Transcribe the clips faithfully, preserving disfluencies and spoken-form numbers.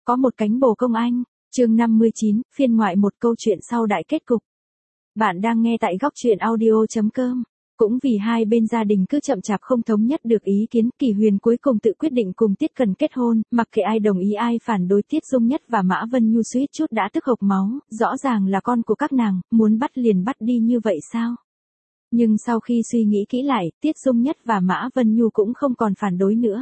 Có một cánh bồ công anh, chương năm mươi chín, phiên ngoại một câu chuyện sau đại kết cục. Bạn đang nghe tại góc truyện audio chấm com. Cũng vì hai bên gia đình cứ chậm chạp không thống nhất được ý kiến, Kỳ Huyền cuối cùng tự quyết định cùng Tiết Cần kết hôn, mặc kệ ai đồng ý ai phản đối. Tiết Dung Nhất và Mã Vân Nhu suýt chút đã tức hộc máu, rõ ràng là con của các nàng, muốn bắt liền bắt đi như vậy sao? Nhưng sau khi suy nghĩ kỹ lại, Tiết Dung Nhất và Mã Vân Nhu cũng không còn phản đối nữa.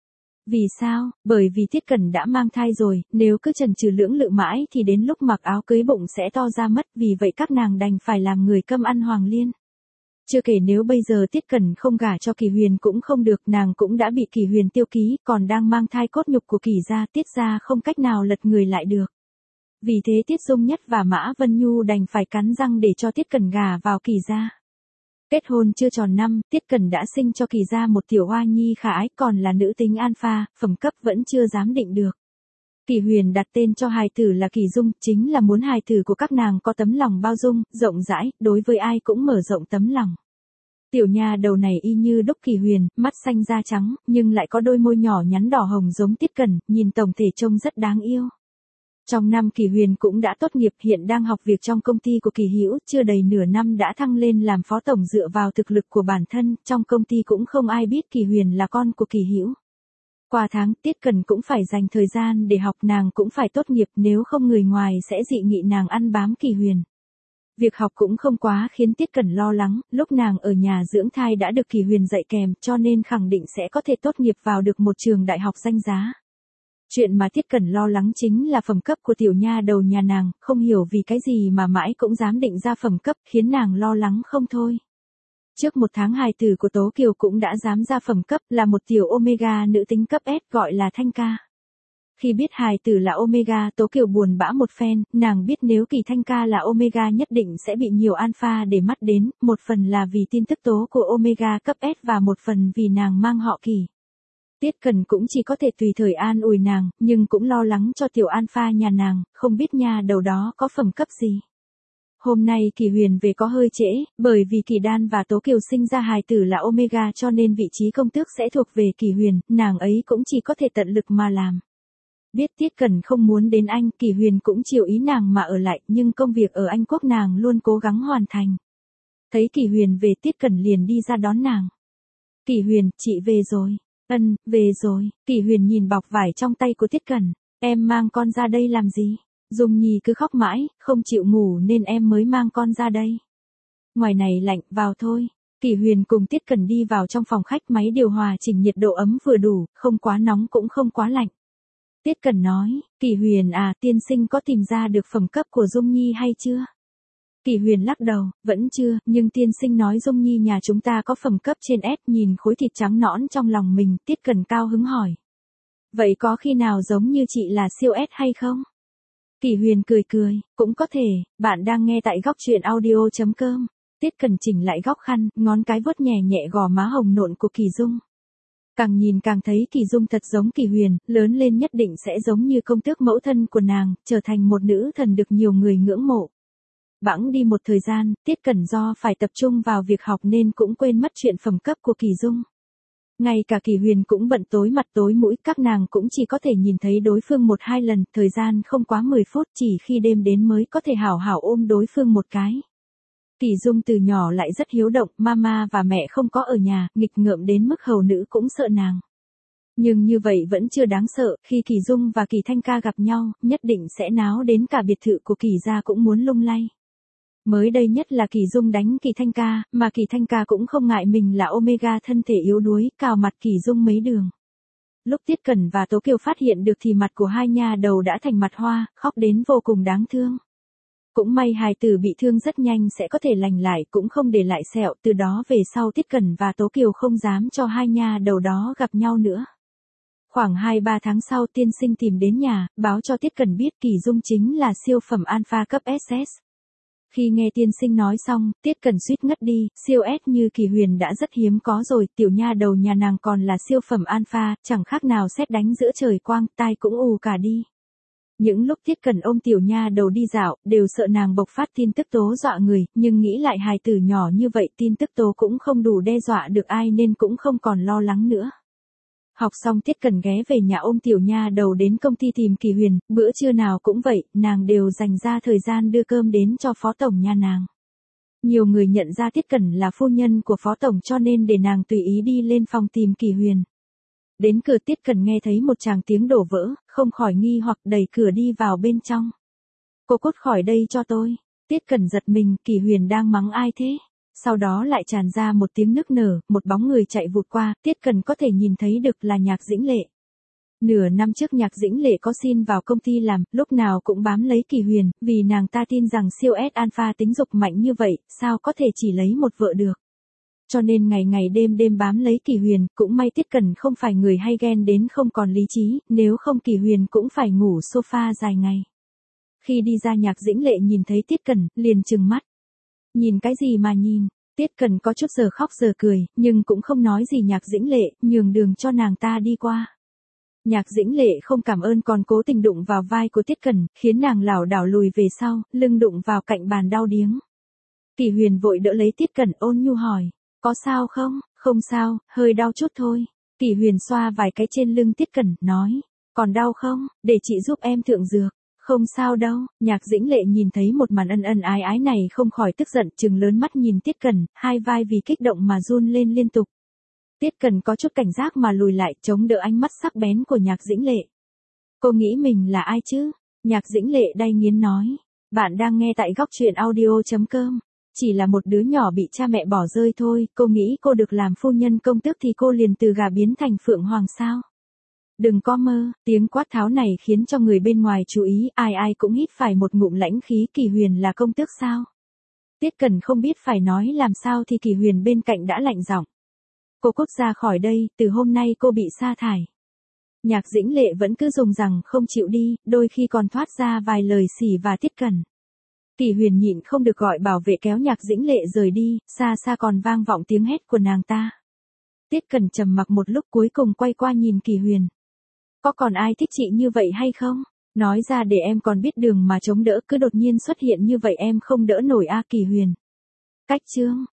Vì sao? Bởi vì Tiết Cần đã mang thai rồi, nếu cứ chần chừ lưỡng lự mãi thì đến lúc mặc áo cưới bụng sẽ to ra mất, vì vậy các nàng đành phải làm người câm ăn hoàng liên. Chưa kể nếu bây giờ Tiết Cần không gả cho Kỳ Huyền cũng không được, nàng cũng đã bị Kỳ Huyền tiêu ký, còn đang mang thai cốt nhục của Kỳ gia, Tiết gia không cách nào lật người lại được. Vì thế Tiết Dung Nhất và Mã Vân Nhu đành phải cắn răng để cho Tiết Cần gả vào Kỳ gia. Kết hôn chưa tròn năm, Tiết Cần đã sinh cho Kỳ gia một tiểu hoa nhi khả ái, còn là nữ tính alpha, phẩm cấp vẫn chưa dám định được. Kỳ Huyền đặt tên cho hài tử là Kỳ Dung, chính là muốn hài tử của các nàng có tấm lòng bao dung, rộng rãi, đối với ai cũng mở rộng tấm lòng. Tiểu nha đầu này y như đúc Kỳ Huyền, mắt xanh da trắng, nhưng lại có đôi môi nhỏ nhắn đỏ hồng giống Tiết Cần, nhìn tổng thể trông rất đáng yêu. Trong năm Kỳ Huyền cũng đã tốt nghiệp, hiện đang học việc trong công ty của Kỳ Hữu, chưa đầy nửa năm đã thăng lên làm phó tổng dựa vào thực lực của bản thân, trong công ty cũng không ai biết Kỳ Huyền là con của Kỳ Hữu. Qua tháng, Tiết Cần cũng phải dành thời gian để học, nàng cũng phải tốt nghiệp, nếu không người ngoài sẽ dị nghị nàng ăn bám Kỳ Huyền. Việc học cũng không quá khiến Tiết Cần lo lắng, lúc nàng ở nhà dưỡng thai đã được Kỳ Huyền dạy kèm, cho nên khẳng định sẽ có thể tốt nghiệp vào được một trường đại học danh giá. Chuyện mà Tiết Cần lo lắng chính là phẩm cấp của tiểu nha đầu nhà nàng, không hiểu vì cái gì mà mãi cũng dám định ra phẩm cấp, khiến nàng lo lắng không thôi. Trước một tháng hài tử của Tố Kiều cũng đã dám ra phẩm cấp, là một tiểu Omega nữ tính cấp S gọi là Thanh Ca. Khi biết hài tử là Omega, Tố Kiều buồn bã một phen, nàng biết nếu Kỳ Thanh Ca là Omega nhất định sẽ bị nhiều alpha để mắt đến, một phần là vì tin tức tố của Omega cấp S và một phần vì nàng mang họ Kỳ. Tiết Cần cũng chỉ có thể tùy thời an ủi nàng, nhưng cũng lo lắng cho tiểu alpha nhà nàng, không biết nha đầu đó có phẩm cấp gì. Hôm nay Kỳ Huyền về có hơi trễ, bởi vì Kỳ Đan và Tố Kiều sinh ra hài tử là Omega cho nên vị trí công tước sẽ thuộc về Kỳ Huyền, nàng ấy cũng chỉ có thể tận lực mà làm. Biết Tiết Cần không muốn đến Anh, Kỳ Huyền cũng chiều ý nàng mà ở lại, nhưng công việc ở Anh Quốc nàng luôn cố gắng hoàn thành. Thấy Kỳ Huyền về, Tiết Cần liền đi ra đón nàng. Kỳ Huyền, chị về rồi. Ân, về rồi. Kỳ Huyền nhìn bọc vải trong tay của Tiết Cần. Em mang con ra đây làm gì? Dung Nhi cứ khóc mãi, không chịu ngủ nên em mới mang con ra đây. Ngoài này lạnh, vào thôi. Kỳ Huyền cùng Tiết Cần đi vào trong phòng khách, máy điều hòa chỉnh nhiệt độ ấm vừa đủ, không quá nóng cũng không quá lạnh. Tiết Cần nói, Kỳ Huyền à, tiên sinh có tìm ra được phẩm cấp của Dung Nhi hay chưa? Kỳ Huyền lắc đầu, vẫn chưa, nhưng tiên sinh nói Dung Nhi nhà chúng ta có phẩm cấp trên S, nhìn khối thịt trắng nõn trong lòng mình, Tiết Cần cao hứng hỏi. Vậy có khi nào giống như chị là siêu S hay không? Kỳ Huyền cười cười, cũng có thể, bạn đang nghe tại góc truyện audio chấm com. Tiết Cần chỉnh lại góc khăn, ngón cái vuốt nhẹ nhẹ gò má hồng nộn của Kỳ Dung. Càng nhìn càng thấy Kỳ Dung thật giống Kỳ Huyền, lớn lên nhất định sẽ giống như công tước mẫu thân của nàng, trở thành một nữ thần được nhiều người ngưỡng mộ. Bẵng đi một thời gian, Tiết Cần do phải tập trung vào việc học nên cũng quên mất chuyện phẩm cấp của Kỳ Dung. Ngay cả Kỳ Huyền cũng bận tối mặt tối mũi, các nàng cũng chỉ có thể nhìn thấy đối phương một hai lần, thời gian không quá mười phút, chỉ khi đêm đến mới có thể hảo hảo ôm đối phương một cái. Kỳ Dung từ nhỏ lại rất hiếu động, mama và mẹ không có ở nhà, nghịch ngợm đến mức hầu nữ cũng sợ nàng. Nhưng như vậy vẫn chưa đáng sợ, khi Kỳ Dung và Kỳ Thanh Ca gặp nhau, nhất định sẽ náo đến cả biệt thự của Kỳ gia cũng muốn lung lay. Mới đây nhất là Kỳ Dung đánh Kỳ Thanh Ca, mà Kỳ Thanh Ca cũng không ngại mình là Omega thân thể yếu đuối, cào mặt Kỳ Dung mấy đường. Lúc Tiết Cần và Tố Kiều phát hiện được thì mặt của hai nha đầu đã thành mặt hoa, khóc đến vô cùng đáng thương. Cũng may hài tử bị thương rất nhanh sẽ có thể lành lại, cũng không để lại sẹo, từ đó về sau Tiết Cần và Tố Kiều không dám cho hai nha đầu đó gặp nhau nữa. Khoảng hai ba tháng sau, tiên sinh tìm đến nhà, báo cho Tiết Cần biết Kỳ Dung chính là siêu phẩm alpha cấp ét ét. Khi nghe tiên sinh nói xong, Tiết Cần suýt ngất đi, siêu S như Kỳ Huyền đã rất hiếm có rồi, tiểu nha đầu nhà nàng còn là siêu phẩm alpha, chẳng khác nào sét đánh giữa trời quang, tai cũng ù cả đi. Những lúc Tiết Cần ôm tiểu nha đầu đi dạo, đều sợ nàng bộc phát tin tức tố dọa người, nhưng nghĩ lại hài tử nhỏ như vậy tin tức tố cũng không đủ đe dọa được ai nên cũng không còn lo lắng nữa. Học xong Tiết Cẩn ghé về nhà ôm tiểu nha đầu đến công ty tìm Kỳ Huyền, bữa trưa nào cũng vậy, nàng đều dành ra thời gian đưa cơm đến cho phó tổng nhà nàng. Nhiều người nhận ra Tiết Cẩn là phu nhân của phó tổng cho nên để nàng tùy ý đi lên phòng tìm Kỳ Huyền. Đến cửa Tiết Cẩn nghe thấy một tràng tiếng đổ vỡ, không khỏi nghi hoặc đẩy cửa đi vào bên trong. Cô cút khỏi đây cho tôi. Tiết Cẩn giật mình, Kỳ Huyền đang mắng ai thế? Sau đó lại tràn ra một tiếng nức nở, một bóng người chạy vụt qua, Tiết Cẩn có thể nhìn thấy được là Nhạc Dĩnh Lệ. Nửa năm trước Nhạc Dĩnh Lệ có xin vào công ty làm, lúc nào cũng bám lấy Kỳ Huyền, vì nàng ta tin rằng siêu S alpha tính dục mạnh như vậy, sao có thể chỉ lấy một vợ được. Cho nên ngày ngày đêm đêm bám lấy Kỳ Huyền, cũng may Tiết Cẩn không phải người hay ghen đến không còn lý trí, nếu không Kỳ Huyền cũng phải ngủ sofa dài ngày. Khi đi ra Nhạc Dĩnh Lệ nhìn thấy Tiết Cẩn, liền trừng mắt. Nhìn cái gì mà nhìn, Tiết Cẩn có chút giờ khóc giờ cười, nhưng cũng không nói gì Nhạc Dĩnh Lệ, nhường đường cho nàng ta đi qua. Nhạc Dĩnh Lệ không cảm ơn còn cố tình đụng vào vai của Tiết Cẩn, khiến nàng lảo đảo lùi về sau, lưng đụng vào cạnh bàn đau điếng. Kỳ Huyền vội đỡ lấy Tiết Cẩn ôn nhu hỏi, có sao không? Không sao, hơi đau chút thôi. Kỳ Huyền xoa vài cái trên lưng Tiết Cẩn, nói, còn đau không, để chị giúp em thượng dược. Không sao đâu, Nhạc Dĩnh Lệ nhìn thấy một màn ân ân ái ái này không khỏi tức giận, trừng lớn mắt nhìn Tiết Cẩn, hai vai vì kích động mà run lên liên tục. Tiết Cẩn có chút cảnh giác mà lùi lại, chống đỡ ánh mắt sắc bén của Nhạc Dĩnh Lệ. Cô nghĩ mình là ai chứ? Nhạc Dĩnh Lệ đay nghiến nói. Bạn đang nghe tại góc truyện audio chấm com. Chỉ là một đứa nhỏ bị cha mẹ bỏ rơi thôi, cô nghĩ cô được làm phu nhân công tước thì cô liền từ gà biến thành phượng hoàng sao? Đừng có mơ, tiếng quát tháo này khiến cho người bên ngoài chú ý, ai ai cũng hít phải một ngụm lãnh khí. Kỳ Huyền là công tước sao? Tiết Cẩn không biết phải nói làm sao thì Kỳ Huyền bên cạnh đã lạnh giọng. Cô cút ra khỏi đây, từ hôm nay cô bị sa thải. Nhạc Dĩnh Lệ vẫn cứ dùng rằng không chịu đi, đôi khi còn thoát ra vài lời xỉ và Tiết Cẩn. Kỳ Huyền nhịn không được gọi bảo vệ kéo Nhạc Dĩnh Lệ rời đi, xa xa còn vang vọng tiếng hét của nàng ta. Tiết Cẩn trầm mặc một lúc cuối cùng quay qua nhìn Kỳ Huyền. Có còn ai thích chị như vậy hay không? Nói ra để em còn biết đường mà chống đỡ, cứ đột nhiên xuất hiện như vậy em không đỡ nổi a. Kỳ Huyền. Cách chương.